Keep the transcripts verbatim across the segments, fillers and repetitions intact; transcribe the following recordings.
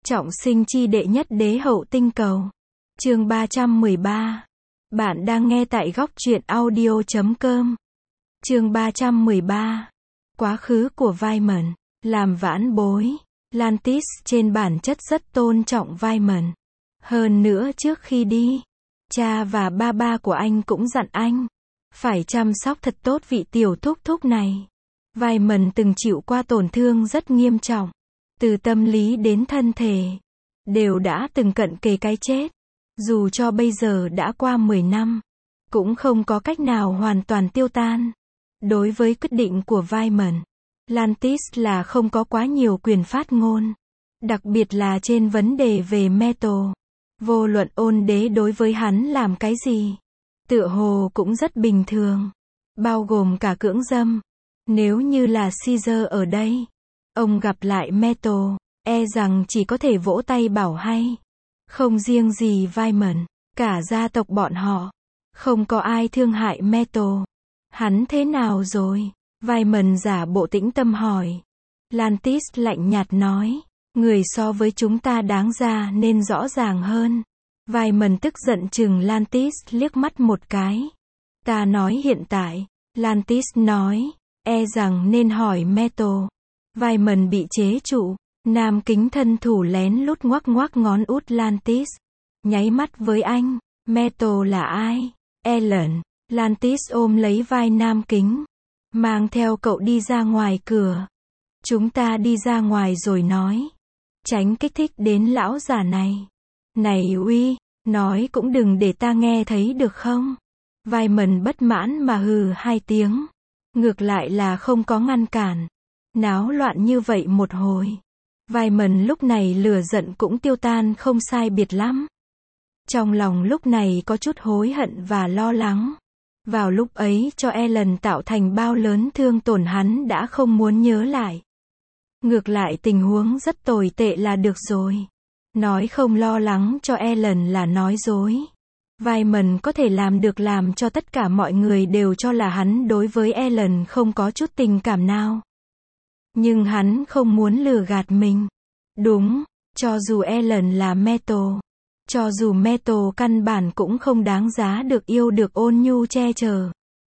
Trọng sinh chi đệ nhất đế hậu tinh cầu. Chương ba trăm mười ba. Bạn đang nghe tại góc truyện audio chấm com. Chương ba trăm mười ba. Quá khứ của Vaemond. Làm vãn bối. Lantis trên bản chất rất tôn trọng Vaemond. Hơn nữa trước khi đi, cha và ba ba của anh cũng dặn anh phải chăm sóc thật tốt vị tiểu thúc thúc này. Vaemond từng chịu qua tổn thương rất nghiêm trọng, từ tâm lý đến thân thể, đều đã từng cận kề cái chết. Dù cho bây giờ đã qua mười năm, cũng không có cách nào hoàn toàn tiêu tan. Đối với quyết định của Vaemond, Lantis là không có quá nhiều quyền phát ngôn, đặc biệt là trên vấn đề về metal. Vô luận ôn đế đối với hắn làm cái gì, tựa hồ cũng rất bình thường, bao gồm cả cưỡng dâm. Nếu như là Caesar ở đây, ông gặp lại metal, e rằng chỉ có thể vỗ tay bảo hay. Không riêng gì Vaemond, cả gia tộc bọn họ, không có ai thương hại metal. Hắn thế nào rồi? Vaemond giả bộ tĩnh tâm hỏi. Lantis lạnh nhạt nói, người so với chúng ta đáng ra nên rõ ràng hơn. Vaemond tức giận chừng Lantis liếc mắt một cái. Ta nói hiện tại, Lantis nói, e rằng nên hỏi metal. Vaemond bị chế trụ. Nam kính thân thủ lén lút ngoắc ngoắc ngón út Lantis, nháy mắt với anh. Metal là ai? Ellen. Lantis ôm lấy vai Nam kính, mang theo cậu đi ra ngoài cửa. Chúng ta đi ra ngoài rồi nói, tránh kích thích đến lão già này. Này uy, nói cũng đừng để ta nghe thấy được không? Vaemond bất mãn mà hừ hai tiếng, ngược lại là không có ngăn cản. Náo loạn như vậy một hồi, Vaemond lúc này lửa giận cũng tiêu tan không sai biệt lắm. Trong lòng lúc này có chút hối hận và lo lắng. Vào lúc ấy cho Ellen tạo thành bao lớn thương tổn hắn đã không muốn nhớ lại. Ngược lại tình huống rất tồi tệ là được rồi. Nói không lo lắng cho Ellen là nói dối. Vaemond có thể làm được làm cho tất cả mọi người đều cho là hắn đối với Ellen không có chút tình cảm nào. Nhưng hắn không muốn lừa gạt mình. Đúng, cho dù Ellen là metal, cho dù metal căn bản cũng không đáng giá được yêu được ôn nhu che chở,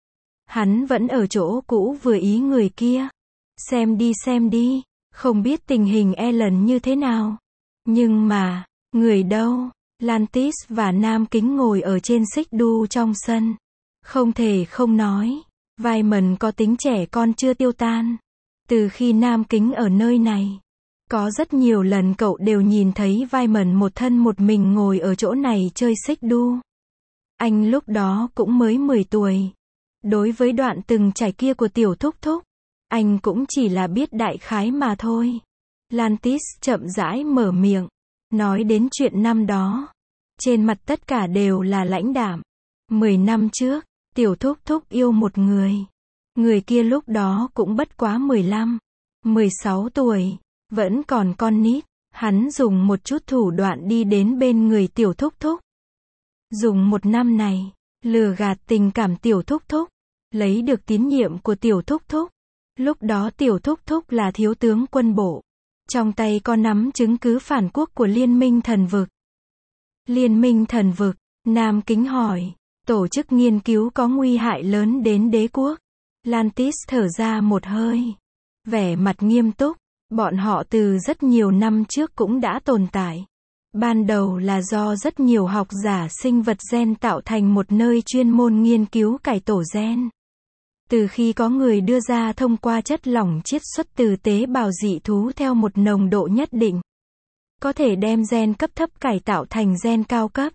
hắn vẫn ở chỗ cũ vừa ý người kia. Xem đi xem đi, không biết tình hình Ellen như thế nào. Nhưng mà, người đâu? Lantis và Nam kính ngồi ở trên xích đu trong sân. Không thể không nói, Vaemond có tính trẻ con chưa tiêu tan. Từ khi Nam kính ở nơi này, có rất nhiều lần cậu đều nhìn thấy Vaemond một thân một mình ngồi ở chỗ này chơi xích đu. Anh lúc đó cũng mới mười tuổi. Đối với đoạn từng trải kia của tiểu thúc thúc, anh cũng chỉ là biết đại khái mà thôi. Lantis chậm rãi mở miệng, nói đến chuyện năm đó. Trên mặt tất cả đều là lãnh đạm. Mười năm trước, tiểu thúc thúc yêu một người. Người kia lúc đó cũng bất quá mười lăm, mười sáu tuổi, vẫn còn con nít. Hắn dùng một chút thủ đoạn đi đến bên người tiểu thúc thúc. Dùng một năm này, lừa gạt tình cảm tiểu thúc thúc, lấy được tín nhiệm của tiểu thúc thúc. Lúc đó tiểu thúc thúc là thiếu tướng quân bộ. Trong tay có nắm chứng cứ phản quốc của Liên minh thần vực. Liên minh thần vực, Nam kính hỏi, tổ chức nghiên cứu có nguy hại lớn đến đế quốc. Lantis thở ra một hơi, vẻ mặt nghiêm túc. Bọn họ từ rất nhiều năm trước cũng đã tồn tại. Ban đầu là do rất nhiều học giả sinh vật gen tạo thành một nơi chuyên môn nghiên cứu cải tổ gen. Từ khi có người đưa ra thông qua chất lỏng chiết xuất từ tế bào dị thú theo một nồng độ nhất định, có thể đem gen cấp thấp cải tạo thành gen cao cấp.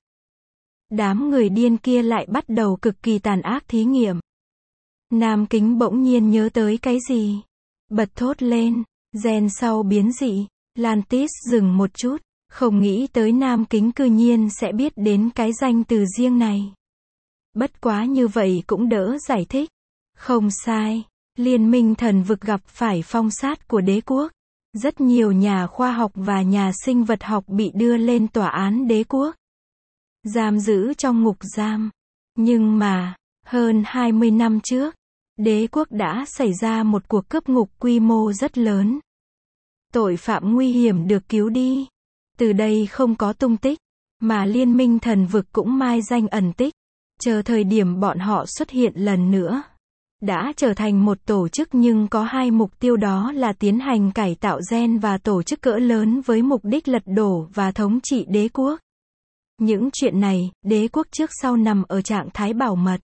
Đám người điên kia lại bắt đầu cực kỳ tàn ác thí nghiệm. Nam kính bỗng nhiên nhớ tới cái gì, bật thốt lên, gen sau biến dị. Lantis dừng một chút, không nghĩ tới Nam kính cư nhiên sẽ biết đến cái danh từ riêng này. Bất quá như vậy cũng đỡ giải thích. Không sai, Liên minh thần vực gặp phải phong sát của đế quốc. Rất nhiều nhà khoa học và nhà sinh vật học bị đưa lên tòa án đế quốc, giam giữ trong ngục giam. Nhưng mà, hơn hai mươi năm trước, đế quốc đã xảy ra một cuộc cướp ngục quy mô rất lớn. Tội phạm nguy hiểm được cứu đi. Từ đây không có tung tích, mà Liên minh thần vực cũng mai danh ẩn tích. Chờ thời điểm bọn họ xuất hiện lần nữa, đã trở thành một tổ chức nhưng có hai mục tiêu, đó là tiến hành cải tạo gen và tổ chức cỡ lớn với mục đích lật đổ và thống trị đế quốc. Những chuyện này, đế quốc trước sau nằm ở trạng thái bảo mật.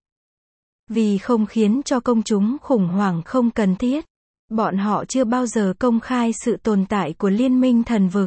Vì không khiến cho công chúng khủng hoảng không cần thiết, bọn họ chưa bao giờ công khai sự tồn tại của Liên minh thần vực.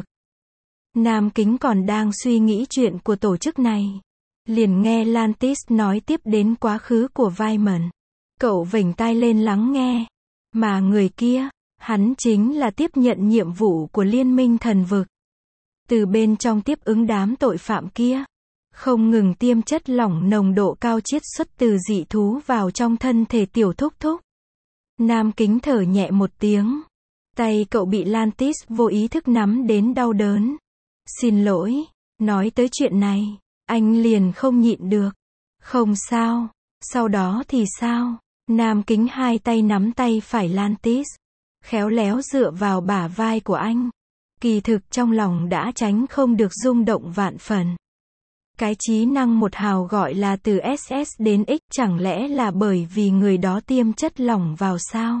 Nam Kính còn đang suy nghĩ chuyện của tổ chức này, liền nghe Lantis nói tiếp đến quá khứ của Wyman. Cậu vểnh tai lên lắng nghe. Mà người kia, hắn chính là tiếp nhận nhiệm vụ của Liên minh thần vực. Từ bên trong tiếp ứng đám tội phạm kia, không ngừng tiêm chất lỏng nồng độ cao chiết xuất từ dị thú vào trong thân thể tiểu thúc thúc. Nam Kính thở nhẹ một tiếng. Tay cậu bị Lantis vô ý thức nắm đến đau đớn. Xin lỗi, nói tới chuyện này, anh liền không nhịn được. Không sao, sau đó thì sao? Nam Kính hai tay nắm tay phải Lantis, khéo léo dựa vào bả vai của anh. Kỳ thực trong lòng đã tránh không được rung động vạn phần. Cái trí năng một hào gọi là từ ét ét đến X, chẳng lẽ là bởi vì người đó tiêm chất lỏng vào sao?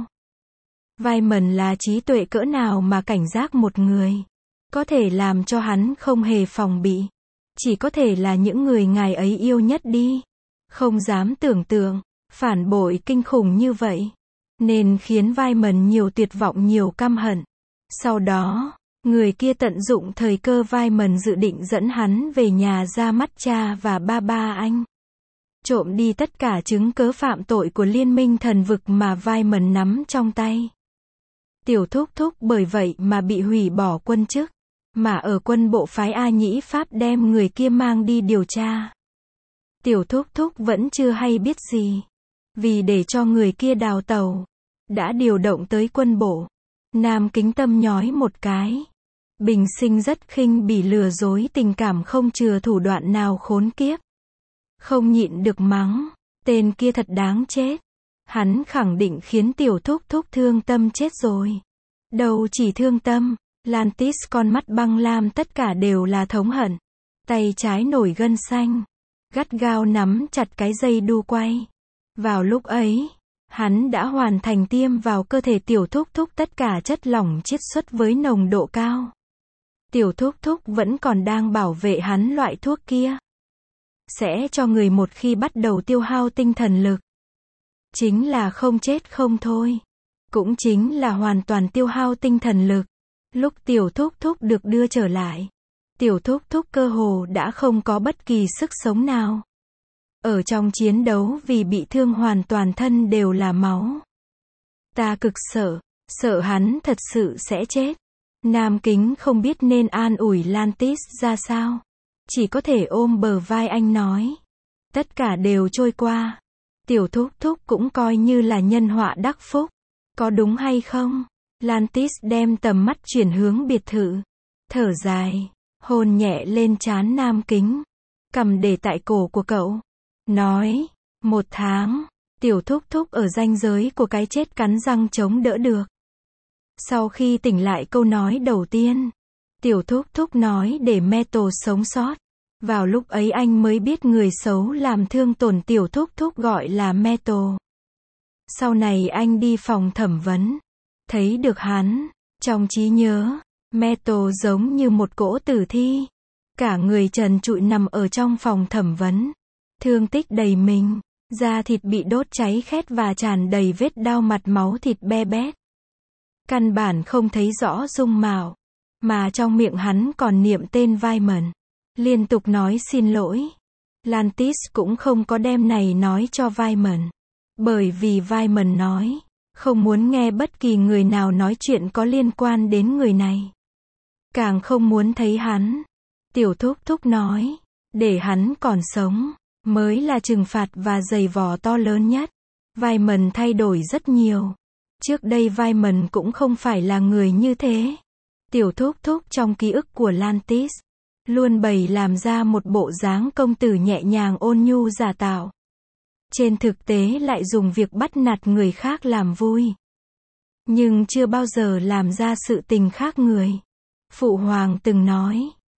Wyman là trí tuệ cỡ nào mà cảnh giác một người, có thể làm cho hắn không hề phòng bị. Chỉ có thể là những người ngài ấy yêu nhất đi. Không dám tưởng tượng, phản bội kinh khủng như vậy, nên khiến Wyman nhiều tuyệt vọng nhiều căm hận. Sau đó, người kia tận dụng thời cơ Wyman dự định dẫn hắn về nhà ra mắt cha và ba ba anh. Trộm đi tất cả chứng cớ phạm tội của Liên minh thần vực mà Wyman nắm trong tay. Tiểu thúc thúc bởi vậy mà bị hủy bỏ quân chức, mà ở quân bộ phái A Nhĩ Pháp đem người kia mang đi điều tra. Tiểu thúc thúc vẫn chưa hay biết gì. Vì để cho người kia đào tẩu, đã điều động tới quân bộ. Nam Kính tâm nhói một cái. Bình sinh rất khinh bỉ lừa dối tình cảm, không chừa thủ đoạn nào khốn kiếp. Không nhịn được mắng, tên kia thật đáng chết. Hắn khẳng định khiến tiểu thúc thúc thương tâm chết rồi. Đâu chỉ thương tâm, Lantis con mắt băng lam tất cả đều là thống hận. Tay trái nổi gân xanh, gắt gao nắm chặt cái dây đu quay. Vào lúc ấy, hắn đã hoàn thành tiêm vào cơ thể tiểu thúc thúc tất cả chất lỏng chiết xuất với nồng độ cao. Tiểu thúc thúc vẫn còn đang bảo vệ hắn loại thuốc kia. Sẽ cho người một khi bắt đầu tiêu hao tinh thần lực. Chính là không chết không thôi. Cũng chính là hoàn toàn tiêu hao tinh thần lực. Lúc tiểu thúc thúc được đưa trở lại, tiểu thúc thúc cơ hồ đã không có bất kỳ sức sống nào. Ở trong chiến đấu vì bị thương hoàn toàn thân đều là máu. Ta cực sợ, sợ hắn thật sự sẽ chết. Nam Kính không biết nên an ủi Lantis ra sao. Chỉ có thể ôm bờ vai anh nói. Tất cả đều trôi qua. Tiểu thúc thúc cũng coi như là nhân họa đắc phúc. Có đúng hay không? Lantis đem tầm mắt chuyển hướng biệt thự. Thở dài, hôn nhẹ lên trán Nam Kính. Cầm để tại cổ của cậu. Nói, một tháng, tiểu thúc thúc ở ranh giới của cái chết cắn răng chống đỡ được. Sau khi tỉnh lại câu nói đầu tiên, tiểu thúc thúc nói để Metal sống sót. Vào lúc ấy anh mới biết người xấu làm thương tổn tiểu thúc thúc gọi là Metal. Sau này anh đi phòng thẩm vấn, thấy được hắn, trong trí nhớ, Metal giống như một cỗ tử thi. Cả người trần trụi nằm ở trong phòng thẩm vấn. Thương tích đầy mình, da thịt bị đốt cháy khét và tràn đầy vết đao, mặt máu thịt be bét. Căn bản không thấy rõ dung mạo, mà trong miệng hắn còn niệm tên Wyman, liên tục nói xin lỗi. Lantis cũng không có đem này nói cho Wyman, bởi vì Wyman nói, không muốn nghe bất kỳ người nào nói chuyện có liên quan đến người này. Càng không muốn thấy hắn. Tiểu thúc thúc nói, để hắn còn sống, mới là trừng phạt và giày vò to lớn nhất. Wyman thay đổi rất nhiều. Trước đây Wyman cũng không phải là người như thế. Tiểu thúc thúc trong ký ức của Lantis, luôn bày làm ra một bộ dáng công tử nhẹ nhàng ôn nhu giả tạo. Trên thực tế lại dùng việc bắt nạt người khác làm vui. Nhưng chưa bao giờ làm ra sự tình khác người. Phụ hoàng từng nói,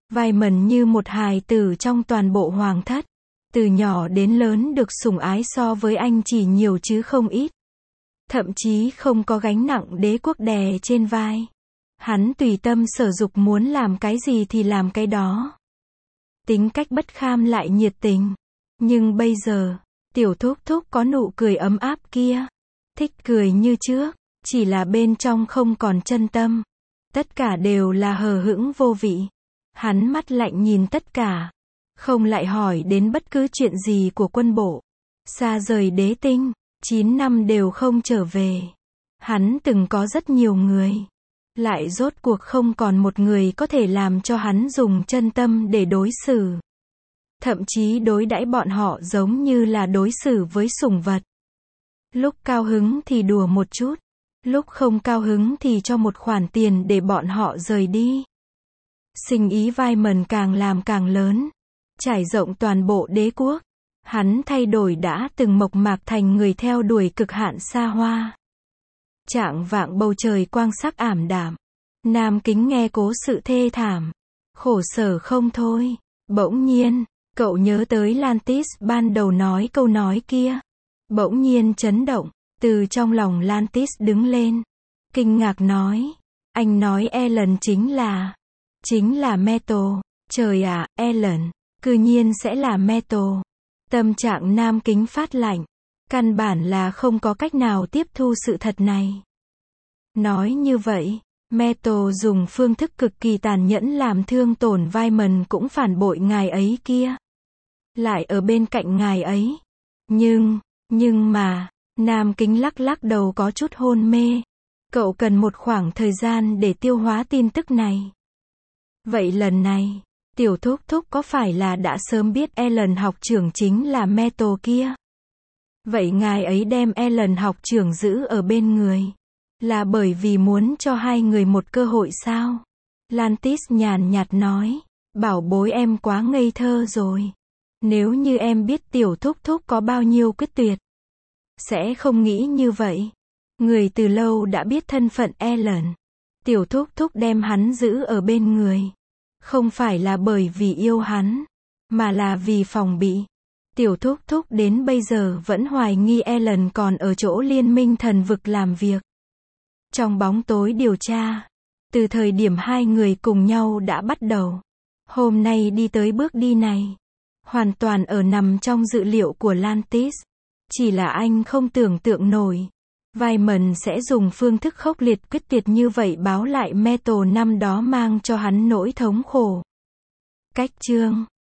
Wyman như một hài tử trong toàn bộ hoàng thất. Từ nhỏ đến lớn được sủng ái so với anh chỉ nhiều chứ không ít. Thậm chí không có gánh nặng đế quốc đè trên vai. Hắn tùy tâm sở dục, muốn làm cái gì thì làm cái đó. Tính cách bất kham lại nhiệt tình. Nhưng bây giờ, tiểu thúc thúc có nụ cười ấm áp kia. Thích cười như trước, chỉ là bên trong không còn chân tâm. Tất cả đều là hờ hững vô vị. Hắn mắt lạnh nhìn tất cả. Không lại hỏi đến bất cứ chuyện gì của quân bộ. Xa rời đế tinh, chín năm đều không trở về. Hắn từng có rất nhiều người. Lại rốt cuộc không còn một người có thể làm cho hắn dùng chân tâm để đối xử. Thậm chí đối đãi bọn họ giống như là đối xử với sủng vật. Lúc cao hứng thì đùa một chút. Lúc không cao hứng thì cho một khoản tiền để bọn họ rời đi. Sinh ý Wyman càng làm càng lớn. Trải rộng toàn bộ đế quốc. Hắn thay đổi đã từng mộc mạc thành người theo đuổi cực hạn xa hoa. Chạng vạng bầu trời quang sắc ảm đạm. Nam Kính nghe cố sự thê thảm. Khổ sở không thôi. Bỗng nhiên, cậu nhớ tới Lantis ban đầu nói câu nói kia. Bỗng nhiên chấn động. Từ trong lòng Lantis đứng lên. Kinh ngạc nói. Anh nói Ellen chính là... Chính là Metal. Trời ạ, à, Ellen. Cư nhiên sẽ là Metal. Tâm trạng Nam Kính phát lạnh. Căn bản là không có cách nào tiếp thu sự thật này. Nói như vậy, Metal dùng phương thức cực kỳ tàn nhẫn làm thương tổn Wyman cũng phản bội ngài ấy kia. Lại ở bên cạnh ngài ấy. Nhưng, nhưng mà, Nam Kính lắc lắc đầu có chút hôn mê. Cậu cần một khoảng thời gian để tiêu hóa tin tức này. Vậy lần này, tiểu thúc thúc có phải là đã sớm biết Ellen học trưởng chính là Metal kia? Vậy ngài ấy đem Ellen học trưởng giữ ở bên người. Là bởi vì muốn cho hai người một cơ hội sao? Lantis nhàn nhạt nói. Bảo bối em quá ngây thơ rồi. Nếu như em biết tiểu thúc thúc có bao nhiêu quyết tuyệt. Sẽ không nghĩ như vậy. Người từ lâu đã biết thân phận Ellen. Tiểu thúc thúc đem hắn giữ ở bên người. Không phải là bởi vì yêu hắn. Mà là vì phòng bị. Tiểu thúc thúc đến bây giờ vẫn hoài nghi Ellen còn ở chỗ liên minh thần vực làm việc. Trong bóng tối điều tra. Từ thời điểm hai người cùng nhau đã bắt đầu. Hôm nay đi tới bước đi này. Hoàn toàn ở nằm trong dự liệu của Lantis. Chỉ là anh không tưởng tượng nổi. Wyman sẽ dùng phương thức khốc liệt quyết tuyệt như vậy báo lại Metal năm đó mang cho hắn nỗi thống khổ. Cách chương